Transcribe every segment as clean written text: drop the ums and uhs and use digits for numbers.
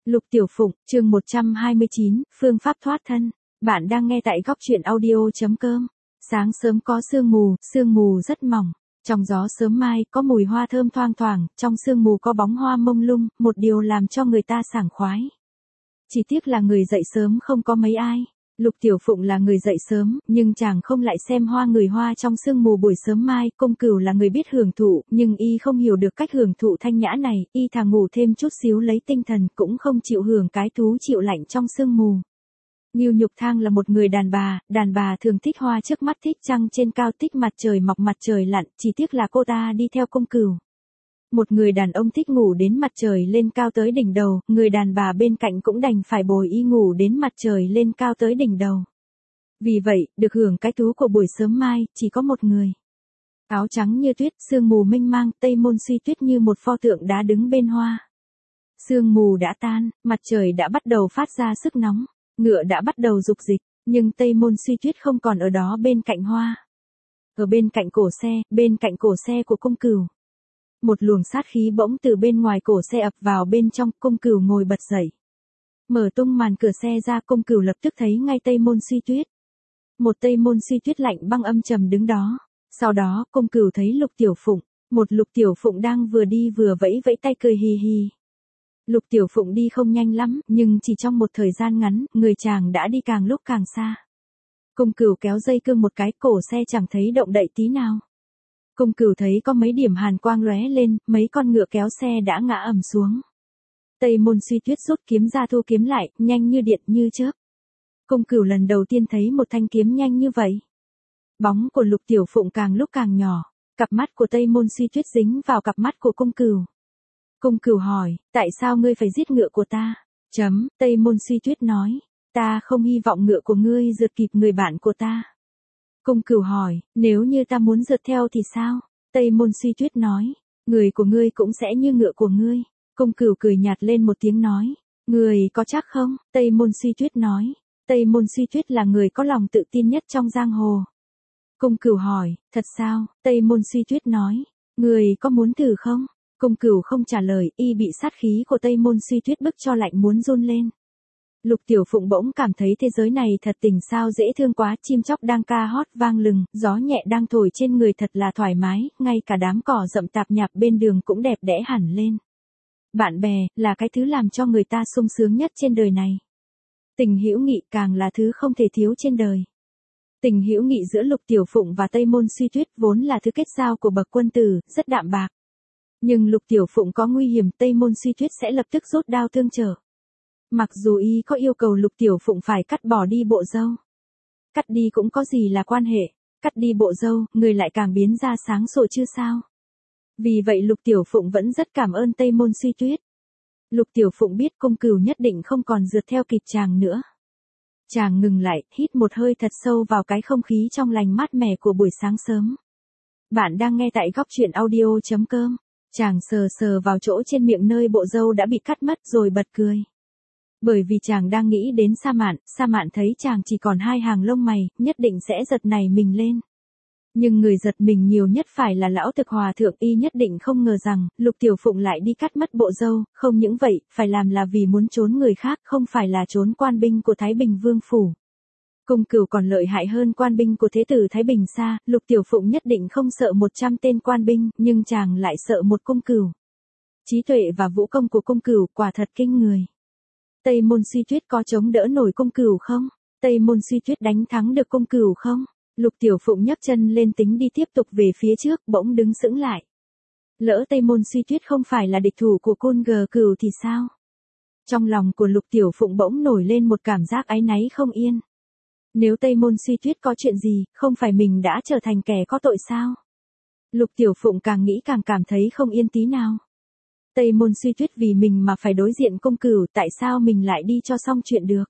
Lục Tiểu Phụng, chương 129, phương pháp thoát thân. Bạn đang nghe tại góc truyện audio.com. Sáng sớm có sương mù rất mỏng. Trong gió sớm mai có mùi hoa thơm thoang thoảng, trong sương mù có bóng hoa mông lung, một điều làm cho người ta sảng khoái. Chỉ tiếc là người dậy sớm không có mấy ai. Lục Tiểu Phụng là người dậy sớm, nhưng chàng không lại xem hoa người hoa trong sương mù buổi sớm mai. Công Cửu là người biết hưởng thụ, nhưng y không hiểu được cách hưởng thụ thanh nhã này, y thà ngủ thêm chút xíu lấy tinh thần, cũng không chịu hưởng cái thú chịu lạnh trong sương mù. Ngưu Nhục Thang là một người đàn bà thường thích hoa trước mắt, thích trăng trên cao, thích mặt trời mọc mặt trời lặn, chỉ tiếc là cô ta đi theo Công Cửu. Một người đàn ông thích ngủ đến mặt trời lên cao tới đỉnh đầu, người đàn bà bên cạnh cũng đành phải bồi y ngủ đến mặt trời lên cao tới đỉnh đầu. Vì vậy, được hưởng cái thú của buổi sớm mai, chỉ có một người. Áo trắng như tuyết, sương mù mênh mang, Tây Môn Suy Tuyết như một pho tượng đá đứng bên hoa. Sương mù đã tan, mặt trời đã bắt đầu phát ra sức nóng, ngựa đã bắt đầu dục dịch, nhưng Tây Môn Suy Tuyết không còn ở đó bên cạnh hoa. Ở bên cạnh cổ xe của Công Cửu. Một luồng sát khí bỗng từ bên ngoài cổ xe ập vào bên trong, Công Cửu ngồi bật dậy. Mở tung màn cửa xe ra, Công Cửu lập tức thấy ngay Tây Môn Suy Tuyết. Một Tây Môn Suy Tuyết lạnh băng âm trầm đứng đó. Sau đó, Công Cửu thấy Lục Tiểu Phụng, một Lục Tiểu Phụng đang vừa đi vừa vẫy vẫy tay cười hì hì. Lục Tiểu Phụng đi không nhanh lắm, nhưng chỉ trong một thời gian ngắn, người chàng đã đi càng lúc càng xa. Công Cửu kéo dây cương một cái, cổ xe chẳng thấy động đậy tí nào. Công Cửu thấy có mấy điểm hàn quang lóe lên, mấy con ngựa kéo xe đã ngã ầm xuống. Tây Môn Suy Tuyết rút kiếm ra thu kiếm lại, nhanh như điện như chớp. Công Cửu lần đầu tiên thấy một thanh kiếm nhanh như vậy. Bóng của Lục Tiểu Phụng càng lúc càng nhỏ, cặp mắt của Tây Môn Suy Tuyết dính vào cặp mắt của Công Cửu. Công Cửu hỏi, tại sao ngươi phải giết ngựa của ta? Tây Môn Suy Tuyết nói, ta không hy vọng ngựa của ngươi rượt kịp người bạn của ta. Công Cửu hỏi, nếu như ta muốn rượt theo thì sao? Tây Môn Suy Tuyết nói, người của ngươi cũng sẽ như ngựa của ngươi. Công Cửu cười nhạt lên một tiếng nói, người có chắc không? Tây Môn Suy Tuyết nói, Tây Môn Suy Tuyết là người có lòng tự tin nhất trong giang hồ. Công Cửu hỏi, thật sao? Tây Môn Suy Tuyết nói, người có muốn thử không? Công Cửu không trả lời, y bị sát khí của Tây Môn Suy Tuyết bức cho lạnh muốn run lên. Lục Tiểu Phụng bỗng cảm thấy thế giới này thật tình sao dễ thương quá, chim chóc đang ca hót vang lừng, gió nhẹ đang thổi trên người thật là thoải mái, ngay cả đám cỏ rậm tạp nhạp bên đường cũng đẹp đẽ hẳn lên. Bạn bè, là cái thứ làm cho người ta sung sướng nhất trên đời này. Tình hữu nghị càng là thứ không thể thiếu trên đời. Tình hữu nghị giữa Lục Tiểu Phụng và Tây Môn Suy Tuyết vốn là thứ kết giao của bậc quân tử, rất đạm bạc. Nhưng Lục Tiểu Phụng có nguy hiểm, Tây Môn Suy Tuyết sẽ lập tức rút đao tương trợ. Mặc dù y có yêu cầu Lục Tiểu Phụng phải cắt bỏ đi bộ râu. Cắt đi cũng có gì là quan hệ, cắt đi bộ râu, người lại càng biến ra sáng sủa chứ sao. Vì vậy Lục Tiểu Phụng vẫn rất cảm ơn Tây Môn Suy Tuyết. Lục Tiểu Phụng biết Công Cửu nhất định không còn rượt theo kịp chàng nữa. Chàng ngừng lại, hít một hơi thật sâu vào cái không khí trong lành mát mẻ của buổi sáng sớm. Bạn đang nghe tại góc truyện audio.com. Chàng sờ vào chỗ trên miệng nơi bộ râu đã bị cắt mất rồi bật cười. Bởi vì chàng đang nghĩ đến Sa Mạn thấy chàng chỉ còn hai hàng lông mày, nhất định sẽ giật nảy mình lên. Nhưng người giật mình nhiều nhất phải là lão Thực Hòa thượng, y nhất định không ngờ rằng, Lục Tiểu Phụng lại đi cắt mất bộ râu, không những vậy, phải làm là vì muốn trốn người khác, không phải là trốn quan binh của Thái Bình Vương Phủ. Công Cửu còn lợi hại hơn quan binh của thế tử Thái Bình xa, Lục Tiểu Phụng nhất định không sợ 100 tên quan binh, nhưng chàng lại sợ một Công Cửu. Trí tuệ và vũ công của Công Cửu quả thật kinh người. Tây Môn Suy Tuyết có chống đỡ nổi Công Cửu không? Tây Môn Suy Tuyết đánh thắng được Công Cửu không? Lục Tiểu Phụng nhấc chân lên tính đi tiếp tục về phía trước, bỗng đứng sững lại. Lỡ Tây Môn Suy Tuyết không phải là địch thủ của Côn Cửu thì sao? Trong lòng của Lục Tiểu Phụng bỗng nổi lên một cảm giác áy náy không yên. Nếu Tây Môn Suy Tuyết có chuyện gì, không phải mình đã trở thành kẻ có tội sao? Lục Tiểu Phụng càng nghĩ càng cảm thấy không yên tí nào. Tây Môn Suy Tuyết vì mình mà phải đối diện Công Cửu, tại sao mình lại đi cho xong chuyện được?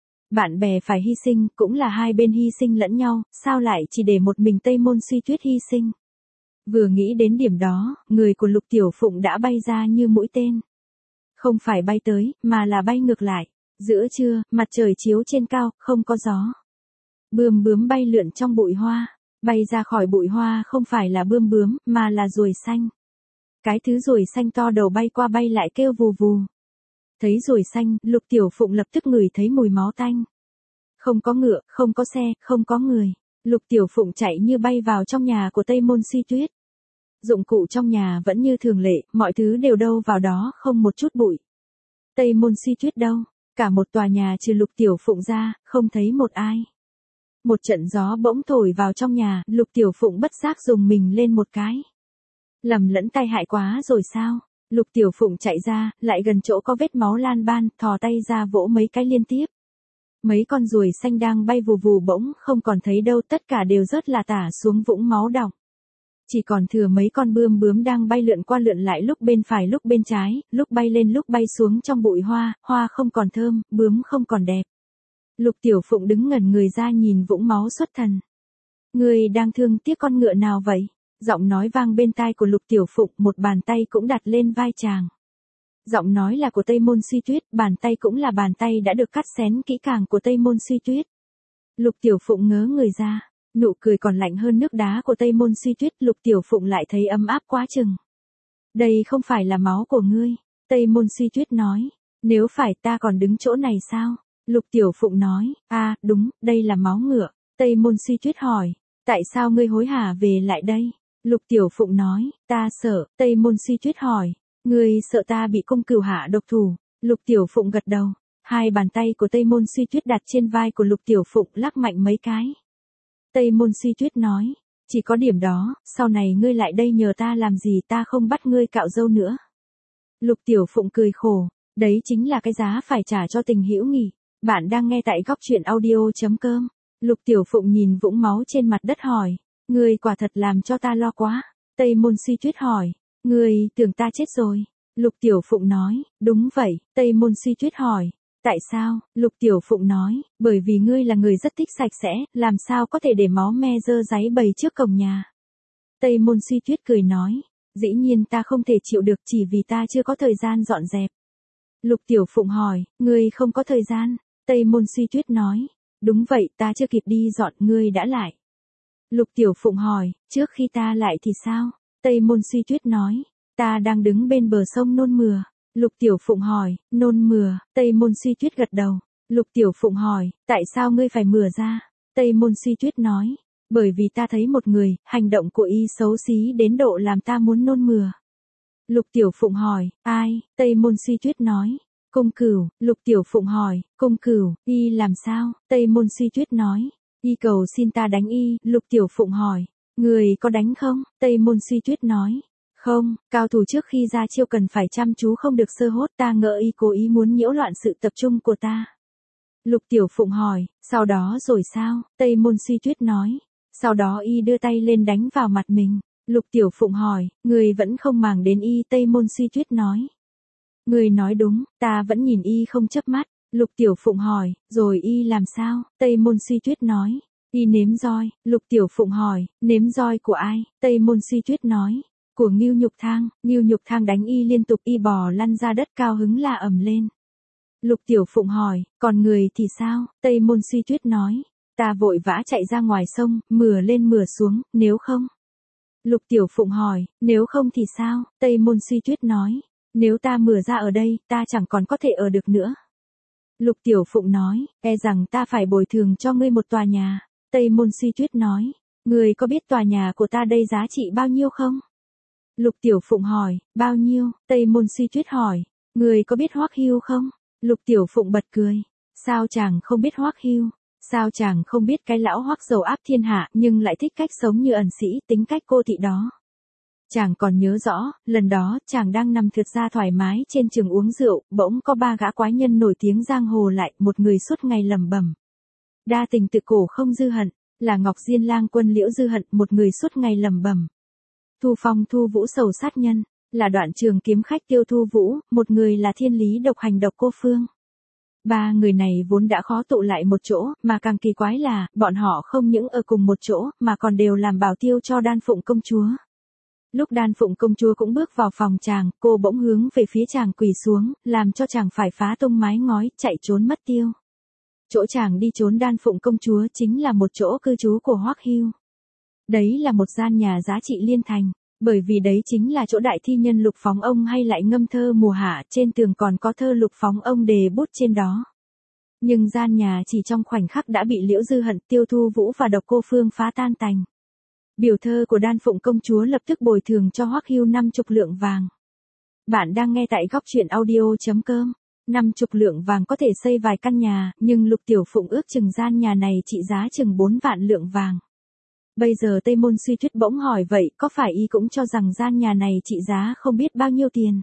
Bạn bè phải hy sinh, cũng là hai bên hy sinh lẫn nhau, sao lại chỉ để một mình Tây Môn Suy Tuyết hy sinh? Vừa nghĩ đến điểm đó, người của Lục Tiểu Phụng đã bay ra như mũi tên. Không phải bay tới, mà là bay ngược lại. Giữa trưa, mặt trời chiếu trên cao, không có gió. Bươm bướm bay lượn trong bụi hoa. Bay ra khỏi bụi hoa không phải là bươm bướm, mà là ruồi xanh. Cái thứ ruồi xanh to đầu bay qua bay lại kêu vù vù. Thấy ruồi xanh, Lục Tiểu Phụng lập tức ngửi thấy mùi máu tanh. Không có ngựa, không có xe, không có người. Lục Tiểu Phụng chạy như bay vào trong nhà của Tây Môn Suy Tuyết. Dụng cụ trong nhà vẫn như thường lệ, mọi thứ đều đâu vào đó, không một chút bụi. Tây Môn Suy Tuyết đâu? Cả một tòa nhà trừ Lục Tiểu Phụng ra, không thấy một ai. Một trận gió bỗng thổi vào trong nhà, Lục Tiểu Phụng bất giác dùng mình lên một cái. Lầm lẫn tai hại quá rồi sao? Lục Tiểu Phụng chạy ra, lại gần chỗ có vết máu lan ban, thò tay ra vỗ mấy cái liên tiếp. Mấy con ruồi xanh đang bay vù vù bỗng không còn thấy đâu, tất cả đều rớt là tả xuống vũng máu đọng. Chỉ còn thừa mấy con bươm bướm đang bay lượn qua lượn lại, lúc bên phải lúc bên trái, lúc bay lên lúc bay xuống trong bụi hoa, hoa không còn thơm, bướm không còn đẹp. Lục Tiểu Phụng đứng ngẩn người ra nhìn vũng máu xuất thần. Người đang thương tiếc con ngựa nào vậy? Giọng nói vang bên tai của Lục Tiểu Phụng, một bàn tay cũng đặt lên vai chàng. Giọng nói là của Tây Môn Suy Tuyết, bàn tay cũng là bàn tay đã được cắt xén kỹ càng của Tây Môn Suy Tuyết. Lục Tiểu Phụng ngớ người ra, nụ cười còn lạnh hơn nước đá của Tây Môn Suy Tuyết, Lục Tiểu Phụng lại thấy ấm áp quá chừng. Đây không phải là máu của ngươi, Tây Môn Suy Tuyết nói. Nếu phải ta còn đứng chỗ này sao? Lục Tiểu Phụng nói, đúng, đây là máu ngựa. Tây Môn Suy Tuyết hỏi, tại sao ngươi hối hả về lại đây? Lục Tiểu Phụng nói, ta sợ. Tây Môn Suy Tuyết hỏi, ngươi sợ ta bị cung cửu hạ độc thủ? Lục Tiểu Phụng gật đầu. Hai bàn tay của Tây Môn Suy Tuyết đặt trên vai của Lục Tiểu Phụng, lắc mạnh mấy cái. Tây Môn Suy Tuyết nói, chỉ có điểm đó, sau này ngươi lại đây nhờ ta làm gì, ta không bắt ngươi cạo râu nữa. Lục Tiểu Phụng cười khổ, đấy chính là cái giá phải trả cho tình hữu nghị. Bạn đang nghe tại goctruyện.audio.com. Lục Tiểu Phụng nhìn vũng máu trên mặt đất hỏi, ngươi quả thật làm cho ta lo quá. Tây Môn Suy Tuyết hỏi, ngươi tưởng ta chết rồi? Lục Tiểu Phụng nói, đúng vậy. Tây Môn Suy Tuyết hỏi, tại sao? Lục Tiểu Phụng nói, bởi vì ngươi là người rất thích sạch sẽ, làm sao có thể để máu me dơ dáy bầy trước cổng nhà. Tây Môn Suy Tuyết cười nói, dĩ nhiên ta không thể chịu được, chỉ vì ta chưa có thời gian dọn dẹp. Lục Tiểu Phụng hỏi, ngươi không có thời gian? Tây Môn Suy Tuyết nói, đúng vậy, ta chưa kịp đi dọn, ngươi đã lại. Lục Tiểu Phụng hỏi, trước khi ta lại thì sao? Tây Môn Suy Tuyết nói, ta đang đứng bên bờ sông nôn mửa. Lục Tiểu Phụng hỏi, nôn mửa? Tây Môn Suy Tuyết gật đầu. Lục Tiểu Phụng hỏi, tại sao ngươi phải mửa ra? Tây Môn Suy Tuyết nói, bởi vì ta thấy một người, hành động của y xấu xí đến độ làm ta muốn nôn mửa. Lục Tiểu Phụng hỏi, ai? Tây Môn Suy Tuyết nói, Cung Cửu. Lục Tiểu Phụng hỏi, Cung Cửu, y làm sao? Tây Môn Suy Tuyết nói, y cầu xin ta đánh y. Lục Tiểu Phụng hỏi, người có đánh không? Tây Môn Suy Tuyết nói, không, cao thủ trước khi ra chiêu cần phải chăm chú không được sơ hốt, ta ngỡ y cố ý muốn nhiễu loạn sự tập trung của ta. Lục Tiểu Phụng hỏi, sau đó rồi sao? Tây Môn Suy Tuyết nói, sau đó y đưa tay lên đánh vào mặt mình. Lục Tiểu Phụng hỏi, người vẫn không màng đến y? Tây Môn Suy Tuyết nói, người nói đúng, ta vẫn nhìn y không chớp mắt. Lục Tiểu Phụng hỏi, rồi y làm sao? Tây Môn Suy Tuyết nói, y nếm roi. Lục Tiểu Phụng hỏi, nếm roi của ai? Tây Môn Suy Tuyết nói, của Ngưu Nhục Thang. Ngưu Nhục Thang đánh y liên tục, y bò lăn ra đất, cao hứng la ầm lên. Lục Tiểu Phụng hỏi, còn người thì sao? Tây Môn Suy Tuyết nói, ta vội vã chạy ra ngoài sông, mửa lên mửa xuống, nếu không. Lục Tiểu Phụng hỏi, nếu không thì sao? Tây Môn Suy Tuyết nói, nếu ta mửa ra ở đây, ta chẳng còn có thể ở được nữa. Lục Tiểu Phụng nói, e rằng ta phải bồi thường cho ngươi một tòa nhà. Tây Môn Suy Tuyết nói, ngươi có biết tòa nhà của ta đây giá trị bao nhiêu không? Lục Tiểu Phụng hỏi, bao nhiêu? Tây Môn Suy Tuyết hỏi, ngươi có biết Hoắc Hưu không? Lục Tiểu Phụng bật cười, sao chàng không biết Hoắc Hưu? Sao chàng không biết cái lão Hoắc giàu áp thiên hạ nhưng lại thích cách sống như ẩn sĩ, tính cách cô thị đó? Chàng còn nhớ rõ, lần đó, chàng đang nằm thượt ra thoải mái trên giường uống rượu, bỗng có ba gã quái nhân nổi tiếng giang hồ lại, một người suốt ngày lẩm bẩm, đa tình tự cổ không dư hận, là Ngọc Diên Lang Quân Liễu Dư Hận, một người suốt ngày lẩm bẩm, Thu Phong Thu Vũ sầu sát nhân, là Đoạn Trường kiếm khách Tiêu Thu Vũ, một người là Thiên Lý độc hành độc cô Phương. Ba người này vốn đã khó tụ lại một chỗ, mà càng kỳ quái là, bọn họ không những ở cùng một chỗ, mà còn đều làm bảo tiêu cho Đan Phụng công chúa. Lúc Đan Phụng công chúa cũng bước vào phòng chàng, cô bỗng hướng về phía chàng quỳ xuống, làm cho chàng phải phá tung mái ngói, chạy trốn mất tiêu. Chỗ chàng đi trốn Đan Phụng công chúa chính là một chỗ cư trú của Hoắc Hưu. Đấy là một gian nhà giá trị liên thành. Bởi vì đấy chính là chỗ đại thi nhân Lục Phóng Ông hay lại ngâm thơ mùa hạ, trên tường còn có thơ Lục Phóng Ông đề bút trên đó. Nhưng gian nhà chỉ trong khoảnh khắc đã bị Liễu Dư Hận, Tiêu Thu Vũ và Độc Cô Phương phá tan tành. Biểu thơ của Đan Phụng công chúa lập tức bồi thường cho Hoắc Hưu 50 lượng vàng. Bạn đang nghe tại góc truyện audio.com. 50 lượng vàng có thể xây vài căn nhà, nhưng Lục Tiểu Phụng ước chừng gian nhà này trị giá chừng 4 vạn lượng vàng. Bây giờ Tây Môn Suy Tuyết bỗng hỏi vậy, có phải y cũng cho rằng gian nhà này trị giá không biết bao nhiêu tiền?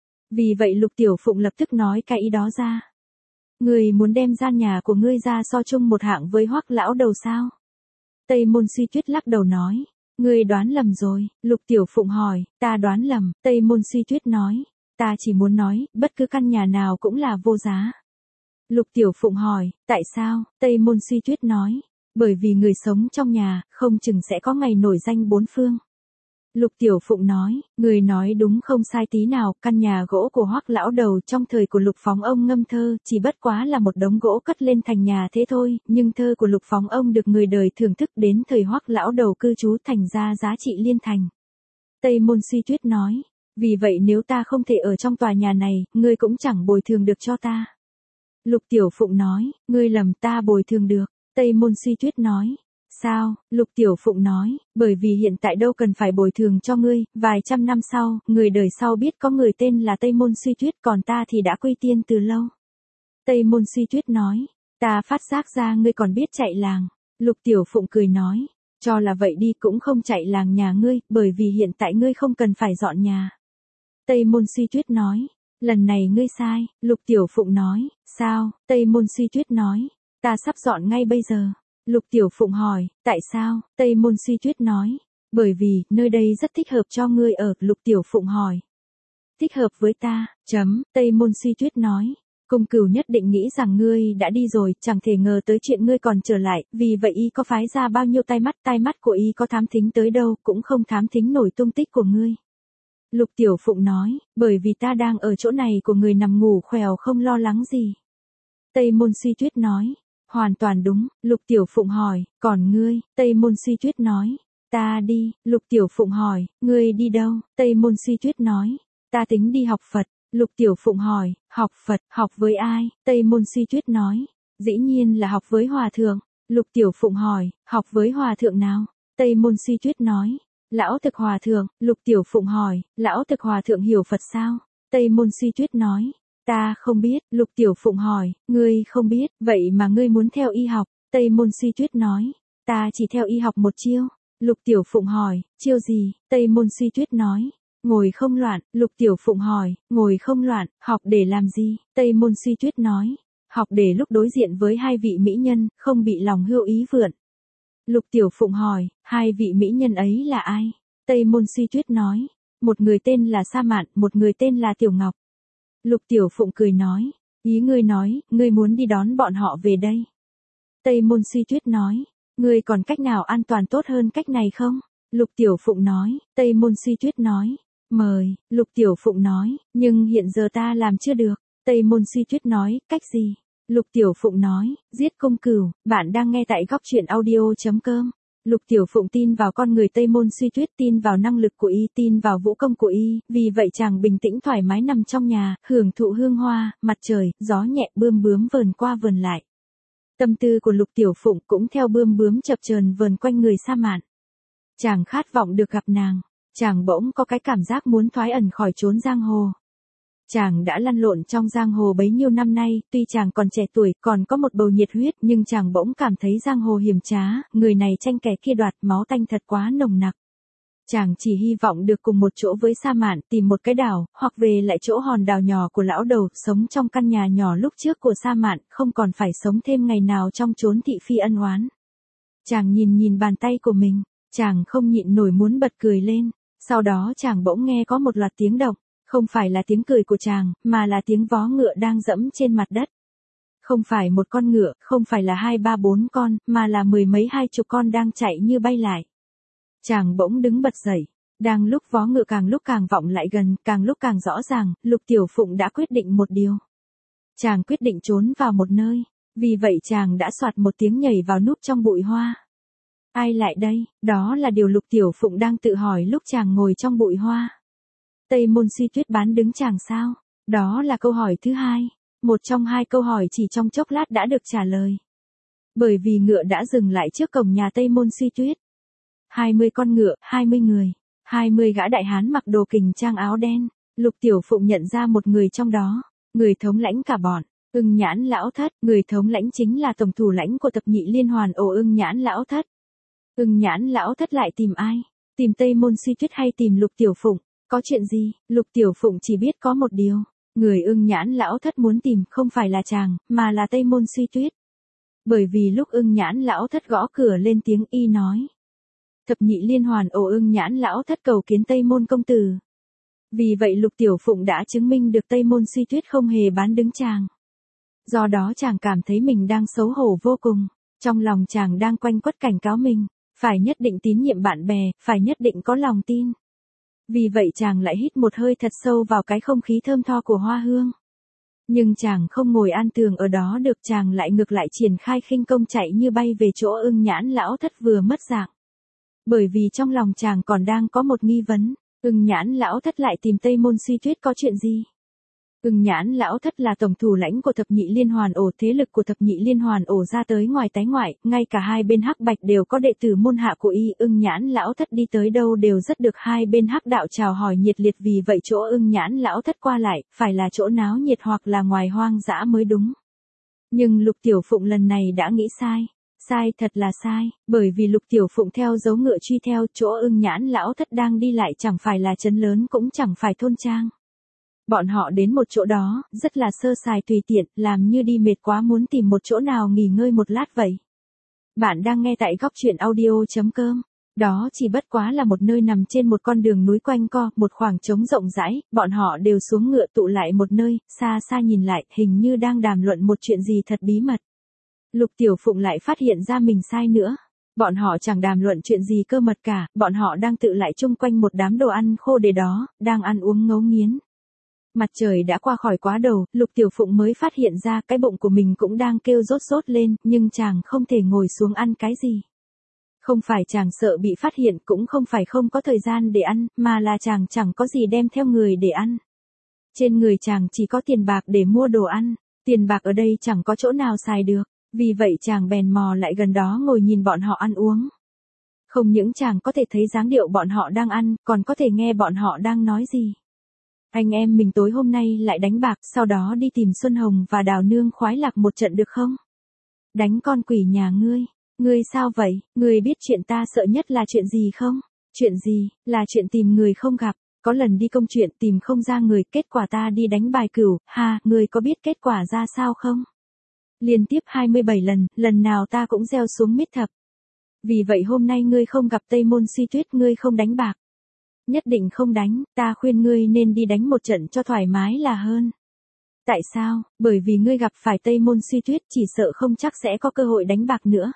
Vì vậy Lục Tiểu Phụng lập tức nói cái ý đó ra. Người muốn đem gian nhà của ngươi ra so chung một hạng với Hoắc lão đầu sao? Tây Môn Suy Tuyết lắc đầu nói. Ngươi đoán lầm rồi. Lục Tiểu Phụng hỏi. Ta đoán lầm. Tây Môn Suy Tuyết nói. Ta chỉ muốn nói, bất cứ căn nhà nào cũng là vô giá. Lục Tiểu Phụng hỏi. Tại sao? Tây Môn Suy Tuyết nói. Bởi vì người sống trong nhà, không chừng sẽ có ngày nổi danh bốn phương. Lục Tiểu Phụng nói, người nói đúng không sai tí nào, căn nhà gỗ của Hoắc lão đầu trong thời của Lục Phóng Ông ngâm thơ, chỉ bất quá là một đống gỗ cất lên thành nhà thế thôi, nhưng thơ của Lục Phóng Ông được người đời thưởng thức đến thời Hoắc lão đầu cư trú thành ra giá trị liên thành. Tây Môn Suy Tuyết nói, vì vậy nếu ta không thể ở trong tòa nhà này, ngươi cũng chẳng bồi thường được cho ta. Lục Tiểu Phụng nói, ngươi lầm, ta bồi thường được. Tây Môn Suy Tuyết nói. Sao? Lục Tiểu Phụng nói, bởi vì hiện tại đâu cần phải bồi thường cho ngươi, vài trăm năm sau, người đời sau biết có người tên là Tây Môn Suy Tuyết, còn ta thì đã quy tiên từ lâu. Tây Môn Suy Tuyết nói, ta phát giác ra ngươi còn biết chạy làng. Lục Tiểu Phụng cười nói, cho là vậy đi, cũng không chạy làng nhà ngươi, bởi vì hiện tại ngươi không cần phải dọn nhà. Tây Môn Suy Tuyết nói, lần này ngươi sai. Lục Tiểu Phụng nói, sao? Tây Môn Suy Tuyết nói, ta sắp dọn ngay bây giờ. Lục Tiểu Phụng hỏi, tại sao? Tây Môn Suy Tuyết nói, bởi vì, nơi đây rất thích hợp cho ngươi ở. Lục Tiểu Phụng hỏi, thích hợp với ta, Tây Môn Suy Tuyết nói, Cung Cửu nhất định nghĩ rằng ngươi đã đi rồi, chẳng thể ngờ tới chuyện ngươi còn trở lại, vì vậy y có phái ra bao nhiêu tai mắt của y có thám thính tới đâu, cũng không thám thính nổi tung tích của ngươi. Lục Tiểu Phụng nói, bởi vì ta đang ở chỗ này của người nằm ngủ khèo không lo lắng gì. Tây Môn Suy Tuyết nói, hoàn toàn đúng. Lục Tiểu Phụng hỏi, còn ngươi? Tây Môn Suy Tuyết nói, ta đi. Lục Tiểu Phụng hỏi, ngươi đi đâu? Tây Môn Suy Tuyết nói, ta tính đi học Phật. Lục Tiểu Phụng hỏi, học Phật, học với ai? Tây Môn Suy Tuyết nói, dĩ nhiên là học với Hòa Thượng. Lục Tiểu Phụng hỏi, học với Hòa Thượng nào? Tây Môn Suy Tuyết nói, Lão Thực Hòa Thượng. Lục Tiểu Phụng hỏi, Lão Thực Hòa Thượng hiểu Phật sao? Tây Môn Suy Tuyết nói, ta không biết. Lục Tiểu Phụng hỏi, ngươi không biết, vậy mà ngươi muốn theo y học? Tây Môn Suy Tuyết nói, ta chỉ theo y học một chiêu. Lục Tiểu Phụng hỏi, chiêu gì? Tây Môn Suy Tuyết nói, ngồi không loạn. Lục Tiểu Phụng hỏi, ngồi không loạn, học để làm gì? Tây Môn Suy Tuyết nói, học để lúc đối diện với hai vị mỹ nhân, không bị lòng hưu ý vượn. Lục Tiểu Phụng hỏi, hai vị mỹ nhân ấy là ai? Tây Môn Suy Tuyết nói, một người tên là Sa Mạn, một người tên là Tiểu Ngọc. Lục Tiểu Phụng cười nói, ý ngươi nói, ngươi muốn đi đón bọn họ về đây. Tây Môn Suy Tuyết nói, ngươi còn cách nào an toàn tốt hơn cách này không? Lục Tiểu Phụng nói, Tây Môn Suy Tuyết nói, mời. Lục Tiểu Phụng nói, nhưng hiện giờ ta làm chưa được. Tây Môn Suy Tuyết nói, cách gì? Lục Tiểu Phụng nói, giết Cung Cửu. Bạn đang nghe tại góc truyện audio.com. Lục Tiểu Phụng tin vào con người Tây Môn Suy Tuyết, tin vào năng lực của y, tin vào vũ công của y, vì vậy chàng bình tĩnh thoải mái nằm trong nhà, hưởng thụ hương hoa, mặt trời, gió nhẹ bươm bướm vờn qua vờn lại. Tâm tư của Lục Tiểu Phụng cũng theo bươm bướm chập chờn vờn quanh người Sa Mạn. Chàng khát vọng được gặp nàng, chàng bỗng có cái cảm giác muốn thoái ẩn khỏi chốn giang hồ. Chàng đã lăn lộn trong giang hồ bấy nhiêu năm nay, tuy chàng còn trẻ tuổi, còn có một bầu nhiệt huyết, nhưng chàng bỗng cảm thấy giang hồ hiểm trá, người này tranh kẻ kia đoạt, máu tanh thật quá nồng nặc. Chàng chỉ hy vọng được cùng một chỗ với Sa Mạn, tìm một cái đảo, hoặc về lại chỗ hòn đảo nhỏ của lão đầu, sống trong căn nhà nhỏ lúc trước của Sa Mạn, không còn phải sống thêm ngày nào trong chốn thị phi ân oán. Chàng nhìn bàn tay của mình, chàng không nhịn nổi muốn bật cười lên, sau đó chàng bỗng nghe có một loạt tiếng động. Không phải là tiếng cười của chàng, mà là tiếng vó ngựa đang dẫm trên mặt đất. Không phải một con ngựa, không phải là 2, 3, 4 con, mà là 10 mấy 20 con đang chạy như bay lại. Chàng bỗng đứng bật dậy. Đang lúc vó ngựa càng lúc càng vọng lại gần, càng lúc càng rõ ràng, Lục Tiểu Phụng đã quyết định một điều. Chàng quyết định trốn vào một nơi. Vì vậy chàng đã soạt một tiếng nhảy vào núp trong bụi hoa. Ai lại đây? Đó là điều Lục Tiểu Phụng đang tự hỏi lúc chàng ngồi trong bụi hoa. Tây Môn Suy Tuyết bán đứng chàng sao? Đó là câu hỏi thứ hai. Một trong hai câu hỏi chỉ trong chốc lát đã được trả lời. Bởi vì ngựa đã dừng lại trước cổng nhà Tây Môn Suy Tuyết. 20 con ngựa, 20 người, 20 gã đại hán mặc đồ kình trang áo đen. Lục Tiểu Phụng nhận ra một người trong đó, người thống lãnh cả bọn, Ưng Nhãn Lão Thất. Người thống lãnh chính là tổng thủ lãnh của Thập Nhị Liên Hoàn ổ Ưng Nhãn Lão Thất. Ưng Nhãn Lão Thất lại tìm ai? Tìm Tây Môn Suy Tuyết hay tìm Lục Tiểu Phụng? Có chuyện gì? Lục Tiểu Phụng chỉ biết có một điều, người Ưng Nhãn Lão Thất muốn tìm không phải là chàng, mà là Tây Môn Suy Tuyết. Bởi vì lúc Ưng Nhãn Lão Thất gõ cửa lên tiếng y nói. Thập Nhị Liên Hoàn ổ Ưng Nhãn Lão Thất cầu kiến Tây Môn công tử. Vì vậy Lục Tiểu Phụng đã chứng minh được Tây Môn Suy Tuyết không hề bán đứng chàng. Do đó chàng cảm thấy mình đang xấu hổ vô cùng. Trong lòng chàng đang quanh quất cảnh cáo mình. Phải nhất định tín nhiệm bạn bè, phải nhất định có lòng tin. Vì vậy chàng lại hít một hơi thật sâu vào cái không khí thơm tho của hoa hương. Nhưng chàng không ngồi an tường ở đó được, chàng lại ngược lại triển khai khinh công chạy như bay về chỗ Ưng Nhãn Lão Thất vừa mất dạng. Bởi vì trong lòng chàng còn đang có một nghi vấn, Ưng Nhãn Lão Thất lại tìm Tây Môn Suy Tuyết có chuyện gì? Ưng Nhãn Lão Thất là tổng thủ lãnh của Thập Nhị Liên Hoàn ổ, thế lực của Thập Nhị Liên Hoàn ổ ra tới ngoài tái ngoại, ngay cả hai bên Hắc Bạch đều có đệ tử môn hạ của y. Ưng Nhãn Lão Thất đi tới đâu đều rất được hai bên Hắc đạo chào hỏi nhiệt liệt, vì vậy chỗ Ưng Nhãn Lão Thất qua lại, phải là chỗ náo nhiệt hoặc là ngoài hoang dã mới đúng. Nhưng Lục Tiểu Phụng lần này đã nghĩ sai. Sai thật là sai, bởi vì Lục Tiểu Phụng theo dấu ngựa truy theo, chỗ Ưng Nhãn Lão Thất đang đi lại chẳng phải là trấn lớn cũng chẳng phải thôn trang. Bọn họ đến một chỗ đó, rất là sơ sài tùy tiện, làm như đi mệt quá muốn tìm một chỗ nào nghỉ ngơi một lát vậy. Bạn đang nghe tại goctruyện.audio.com. Đó chỉ bất quá là một nơi nằm trên một con đường núi quanh co, một khoảng trống rộng rãi, bọn họ đều xuống ngựa tụ lại một nơi, xa xa nhìn lại, hình như đang đàm luận một chuyện gì thật bí mật. Lục Tiểu Phụng lại phát hiện ra mình sai nữa. Bọn họ chẳng đàm luận chuyện gì cơ mật cả, bọn họ đang tự lại chung quanh một đám đồ ăn khô để đó, đang ăn uống ngấu nghiến. Mặt trời đã qua khỏi quá đầu, Lục Tiểu Phụng mới phát hiện ra cái bụng của mình cũng đang kêu rốt rốt lên, nhưng chàng không thể ngồi xuống ăn cái gì. Không phải chàng sợ bị phát hiện, cũng không phải không có thời gian để ăn, mà là chàng chẳng có gì đem theo người để ăn. Trên người chàng chỉ có tiền bạc để mua đồ ăn, tiền bạc ở đây chẳng có chỗ nào xài được, vì vậy chàng bèn mò lại gần đó ngồi nhìn bọn họ ăn uống. Không những chàng có thể thấy dáng điệu bọn họ đang ăn, còn có thể nghe bọn họ đang nói gì. Anh em mình tối hôm nay lại đánh bạc, sau đó đi tìm Xuân Hồng và Đào Nương khoái lạc một trận được không? Đánh con quỷ nhà ngươi. Ngươi sao vậy? Ngươi biết chuyện ta sợ nhất là chuyện gì không? Chuyện gì? Là chuyện tìm người không gặp. Có lần đi công chuyện tìm không ra người, kết quả ta đi đánh bài cửu, ha, ngươi có biết kết quả ra sao không? Liên tiếp 27 lần, lần nào ta cũng gieo xuống mít thập. Vì vậy hôm nay ngươi không gặp Tây Môn Suy Tuyết, ngươi không đánh bạc. Nhất định không đánh, ta khuyên ngươi nên đi đánh một trận cho thoải mái là hơn. Tại sao? Bởi vì ngươi gặp phải Tây Môn Suy Tuyết chỉ sợ không chắc sẽ có cơ hội đánh bạc nữa.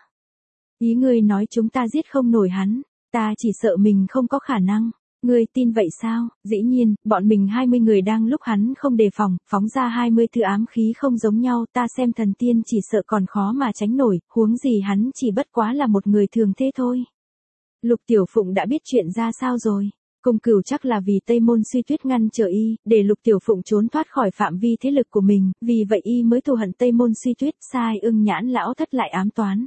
Ý ngươi nói chúng ta giết không nổi hắn, ta chỉ sợ mình không có khả năng. Ngươi tin vậy sao? Dĩ nhiên, bọn mình 20 người đang lúc hắn không đề phòng, phóng ra 20 thứ ám khí không giống nhau, ta xem thần tiên chỉ sợ còn khó mà tránh nổi, huống gì hắn chỉ bất quá là một người thường thế thôi. Lục Tiểu Phụng đã biết chuyện ra sao rồi. Cung Cửu chắc là vì Tây Môn Suy Tuyết ngăn trở y, để Lục Tiểu Phụng trốn thoát khỏi phạm vi thế lực của mình, vì vậy y mới thù hận Tây Môn Suy Tuyết, sai Ưng Nhãn Lão Thất lại ám toán.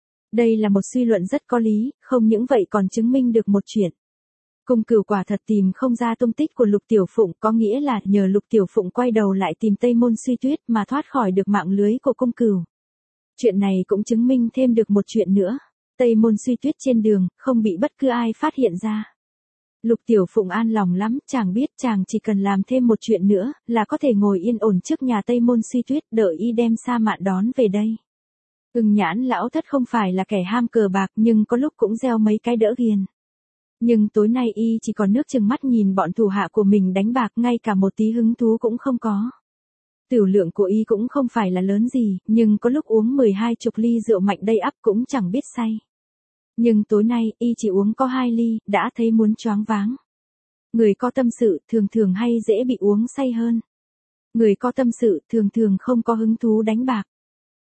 Đây là một suy luận rất có lý, không những vậy còn chứng minh được một chuyện. Cung Cửu quả thật tìm không ra tung tích của Lục Tiểu Phụng, có nghĩa là nhờ Lục Tiểu Phụng quay đầu lại tìm Tây Môn Suy Tuyết mà thoát khỏi được mạng lưới của Cung Cửu. Chuyện này cũng chứng minh thêm được một chuyện nữa, Tây Môn Suy Tuyết trên đường, không bị bất cứ ai phát hiện ra. Lục Tiểu Phụng an lòng lắm, chàng biết chàng chỉ cần làm thêm một chuyện nữa, là có thể ngồi yên ổn trước nhà Tây Môn Suy Tuyết đợi y đem Sa Mạn đón về đây. Ưng Nhãn Lão Thất không phải là kẻ ham cờ bạc nhưng có lúc cũng gieo mấy cái đỡ ghiền. Nhưng tối nay y chỉ còn nước chừng mắt nhìn bọn thủ hạ của mình đánh bạc, ngay cả một tí hứng thú cũng không có. Tửu lượng của y cũng không phải là lớn gì, nhưng có lúc uống 12 chục ly rượu mạnh đầy ắp cũng chẳng biết say. Nhưng tối nay y chỉ uống có 2 ly, đã thấy muốn choáng váng. Người có tâm sự thường thường hay dễ bị uống say hơn. Người có tâm sự thường thường không có hứng thú đánh bạc.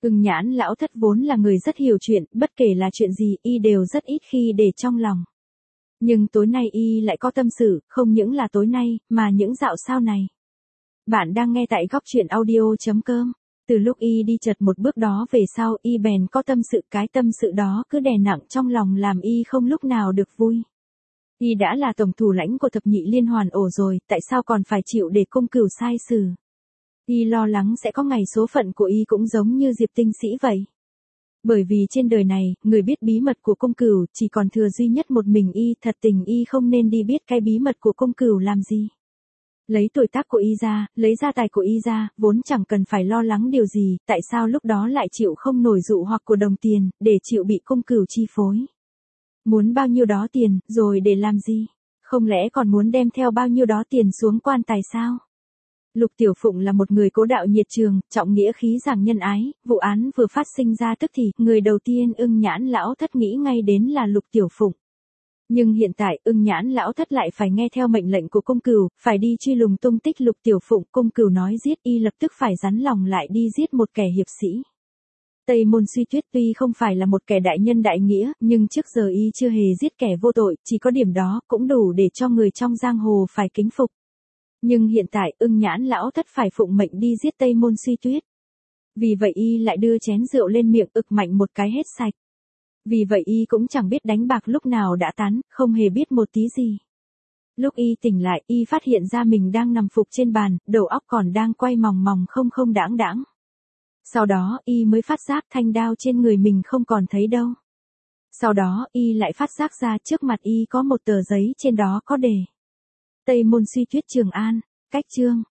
Ưng Nhãn lão thất vốn là người rất hiểu chuyện, bất kể là chuyện gì y đều rất ít khi để trong lòng. Nhưng tối nay y lại có tâm sự, không những là tối nay, mà những dạo sau này. Bạn đang nghe tại góc truyện audio.com. Từ lúc y đi chợt một bước đó về sau y bèn có tâm sự, cái tâm sự đó cứ đè nặng trong lòng làm y không lúc nào được vui. Y đã là tổng thủ lãnh của thập nhị liên hoàn ổ rồi, tại sao còn phải chịu để cung cửu sai xử? Y lo lắng sẽ có ngày số phận của y cũng giống như Diệp Tinh Sĩ vậy. Bởi vì trên đời này, người biết bí mật của cung cửu chỉ còn thừa duy nhất một mình y, thật tình y không nên đi biết cái bí mật của cung cửu làm gì. Lấy tuổi tác của y ra, lấy gia tài của y ra, vốn chẳng cần phải lo lắng điều gì, tại sao lúc đó lại chịu không nổi dụ hoặc của đồng tiền, để chịu bị cung cửu chi phối. Muốn bao nhiêu đó tiền, rồi để làm gì? Không lẽ còn muốn đem theo bao nhiêu đó tiền xuống quan tài sao? Lục Tiểu Phụng là một người cố đạo nhiệt trường, trọng nghĩa khí giảng nhân ái, vụ án vừa phát sinh ra tức thì, người đầu tiên Ưng Nhãn lão thất nghĩ ngay đến là Lục Tiểu Phụng. Nhưng hiện tại Ưng Nhãn lão thất lại phải nghe theo mệnh lệnh của cung cửu, phải đi truy lùng tung tích Lục Tiểu Phụng, cung cửu nói giết y lập tức phải rắn lòng lại đi giết một kẻ hiệp sĩ. Tây Môn Suy Tuyết tuy không phải là một kẻ đại nhân đại nghĩa, nhưng trước giờ y chưa hề giết kẻ vô tội, chỉ có điểm đó cũng đủ để cho người trong giang hồ phải kính phục. Nhưng hiện tại Ưng Nhãn lão thất phải phụng mệnh đi giết Tây Môn Suy Tuyết. Vì vậy y lại đưa chén rượu lên miệng ực mạnh một cái hết sạch. Vì vậy y cũng chẳng biết đánh bạc lúc nào đã tán, không hề biết một tí gì. Lúc y tỉnh lại y phát hiện ra mình đang nằm phục trên bàn, đầu óc còn đang quay mòng mòng không đãng đãng. Sau đó y mới phát giác thanh đao trên người mình không còn thấy đâu. Sau đó y lại phát giác ra trước mặt y có một tờ giấy trên đó có đề: Tây Môn Suy Tuyết Trường An, cách chương.